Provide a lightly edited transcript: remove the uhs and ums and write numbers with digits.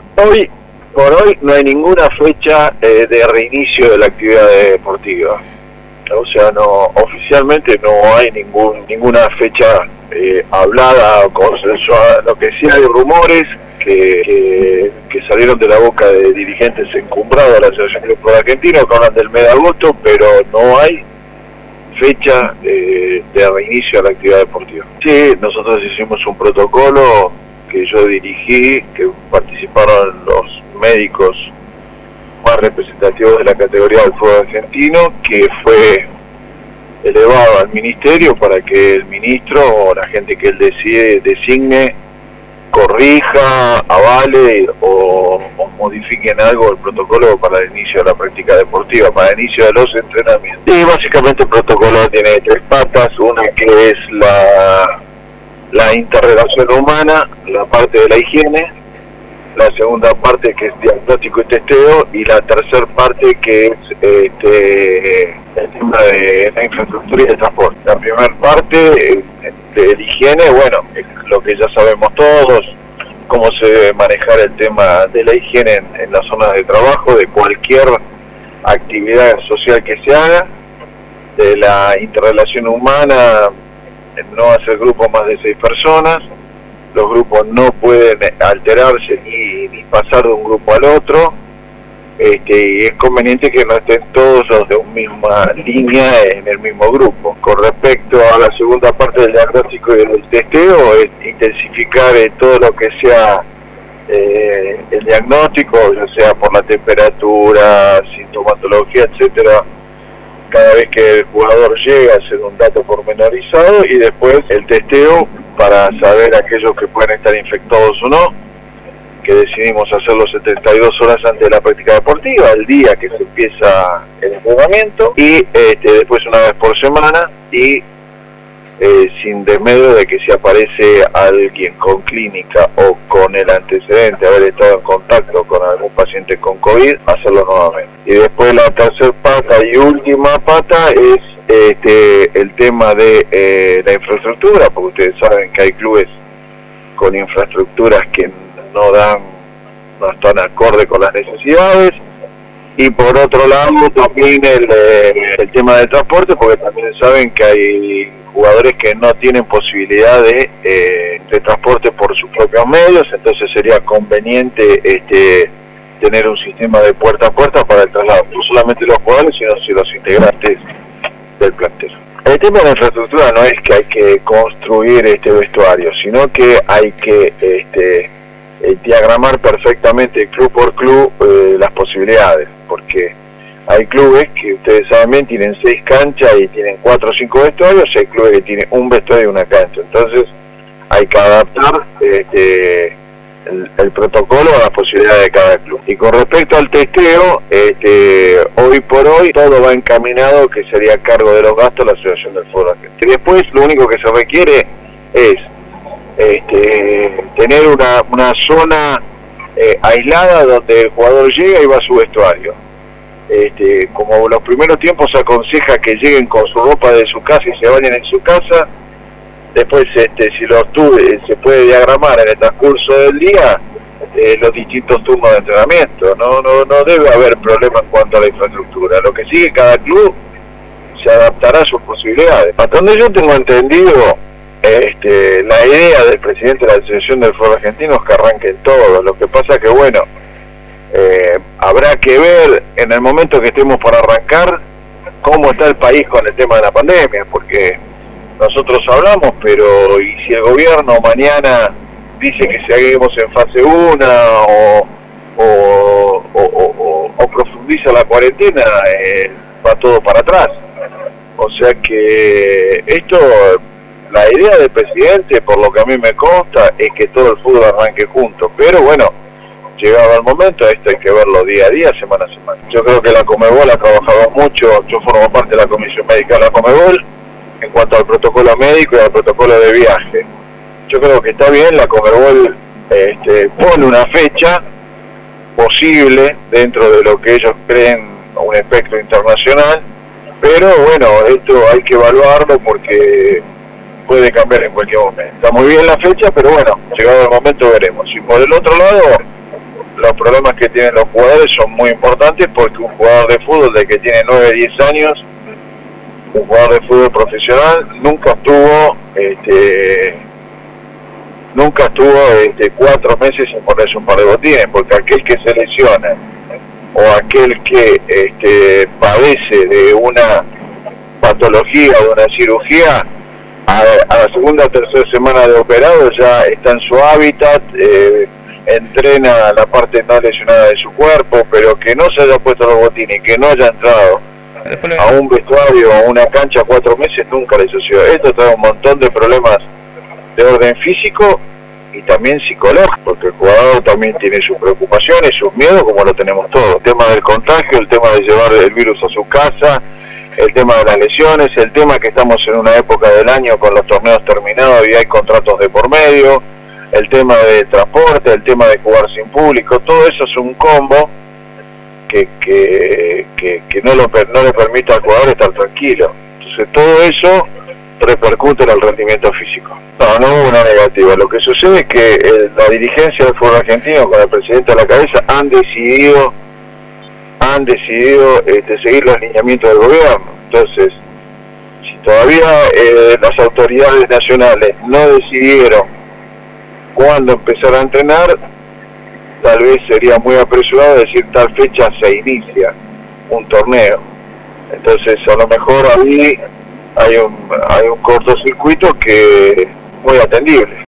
Hoy, por hoy, no hay ninguna fecha de reinicio de la actividad deportiva. O sea, no, oficialmente no hay ninguna fecha hablada o consensuada. Lo que sí hay rumores que salieron de la boca de dirigentes encumbrados de la Asociación de Fútbol Argentino, que hablan del mes de agosto, pero no hay fecha de reinicio de la actividad deportiva. Sí, nosotros hicimos un protocolo que yo dirigí, que participaron los médicos más representativos de la categoría del fútbol argentino, que fue elevado al ministerio para que el ministro o la gente que él decide designe, corrija, avale o modifiquen algo el protocolo para el inicio de la práctica deportiva, para el inicio de los entrenamientos. Y básicamente el protocolo tiene tres patas: una que es la interrelación humana, la parte de la higiene; la segunda parte, que es diagnóstico y testeo; y la tercera parte, que es el tema de la infraestructura y el transporte. La primera parte de la higiene, bueno, es lo que ya sabemos todos, cómo se debe manejar el tema de la higiene en las zonas de trabajo, de cualquier actividad social que se haga; de la interrelación humana, no hacer grupos más de 6 personas, los grupos no pueden alterarse ni pasar de un grupo al otro, y es conveniente que no estén todos los de una misma línea en el mismo grupo. Con respecto a la segunda parte del diagnóstico y del testeo, es intensificar todo lo que sea el diagnóstico, ya sea por la temperatura, sintomatología, etcétera, cada vez que el jugador llega, hacer un dato pormenorizado; y después el testeo para saber aquellos que pueden estar infectados o no, que decidimos hacerlo 72 horas antes de la práctica deportiva, el día que se empieza el entrenamiento, y después una vez por semana, y sin desmedro de que si aparece alguien con clínica o con el antecedente de haber estado en contacto con algún paciente con COVID, hacerlo nuevamente. Y después la tercera pata y última pata es el tema de la infraestructura, porque ustedes saben que hay clubes con infraestructuras que no están acorde con las necesidades. Y por otro lado también el tema del transporte, porque también saben que hay jugadores que no tienen posibilidad de transporte por sus propios medios, entonces sería conveniente tener un sistema de puerta a puerta para el traslado, no solamente los jugadores, sino los integrantes del plantel. El tema de la infraestructura no es que hay que construir vestuario, sino que hay que diagramar perfectamente club por club las posibilidades, porque hay clubes que ustedes saben bien tienen 6 canchas y tienen 4 o 5 vestuarios, y hay clubes que tienen un vestuario y una cancha. Entonces hay que adaptar el protocolo a las posibilidades de cada club. Y con respecto al testeo, hoy por hoy todo va encaminado que sería a cargo de los gastos la Asociación del Fútbol Argentino. Y después lo único que se requiere es tener una zona aislada donde el jugador llega y va a su vestuario. Como los primeros tiempos se aconseja que lleguen con su ropa de su casa y se bañen en su casa. Después si se puede diagramar en el transcurso del día los distintos turnos de entrenamiento. No debe haber problema en cuanto a la infraestructura. Lo que sigue, cada club se adaptará a sus posibilidades. Hasta donde yo tengo entendido, la idea del presidente de la Asociación del Fútbol Argentino es que arranquen todos. Lo que pasa es que, bueno, habrá que ver en el momento que estemos por arrancar cómo está el país con el tema de la pandemia, porque nosotros hablamos, pero ¿y si el gobierno mañana dice que seguimos en fase 1 o profundiza la cuarentena? Va todo para atrás. O sea que la idea del presidente, por lo que a mí me consta, es que todo el fútbol arranque junto. Pero bueno, llegado el momento, esto hay que verlo día a día, semana a semana. Yo creo que la Conmebol ha trabajado mucho, yo formo parte de la Comisión Médica de la Conmebol, en cuanto al protocolo médico y al protocolo de viaje. Yo creo que está bien, la Conmebol pone una fecha posible dentro de lo que ellos creen un espectro internacional, pero bueno, esto hay que evaluarlo porque puede cambiar en cualquier momento. Está muy bien la fecha, pero bueno, llegado el momento veremos. Y por el otro lado, lo los problemas que tienen los jugadores son muy importantes, porque un jugador de fútbol de que tiene 9, 10 años, un jugador de fútbol profesional, nunca estuvo 4 meses sin ponerse un par de botines, porque aquel que se lesiona o aquel que padece de una patología o de una cirugía, a la segunda o tercera semana de operado ya está en su hábitat, entrena la parte no lesionada de su cuerpo, pero que no se haya puesto los botines, que no haya entrado a un vestuario o a una cancha 4 meses, nunca le sucedió. Esto trae un montón de problemas de orden físico y también psicológico, porque el jugador también tiene sus preocupaciones, sus miedos, como lo tenemos todos. El tema del contagio, el tema de llevar el virus a su casa, el tema de las lesiones, el tema que estamos en una época del año con los torneos terminados y hay contratos de por medio, el tema de transporte, el tema de jugar sin público, todo eso es un combo que no le permite al jugador estar tranquilo. Entonces todo eso repercute en el rendimiento físico. No hubo una negativa. Lo que sucede es que la dirigencia del fútbol argentino, con el presidente a la cabeza, han decidido seguir los lineamientos del gobierno. Entonces, si todavía las autoridades nacionales no decidieron cuándo empezar a entrenar, tal vez sería muy apresurado decir tal fecha se inicia un torneo. Entonces, a lo mejor ahí hay un cortocircuito que es muy atendible.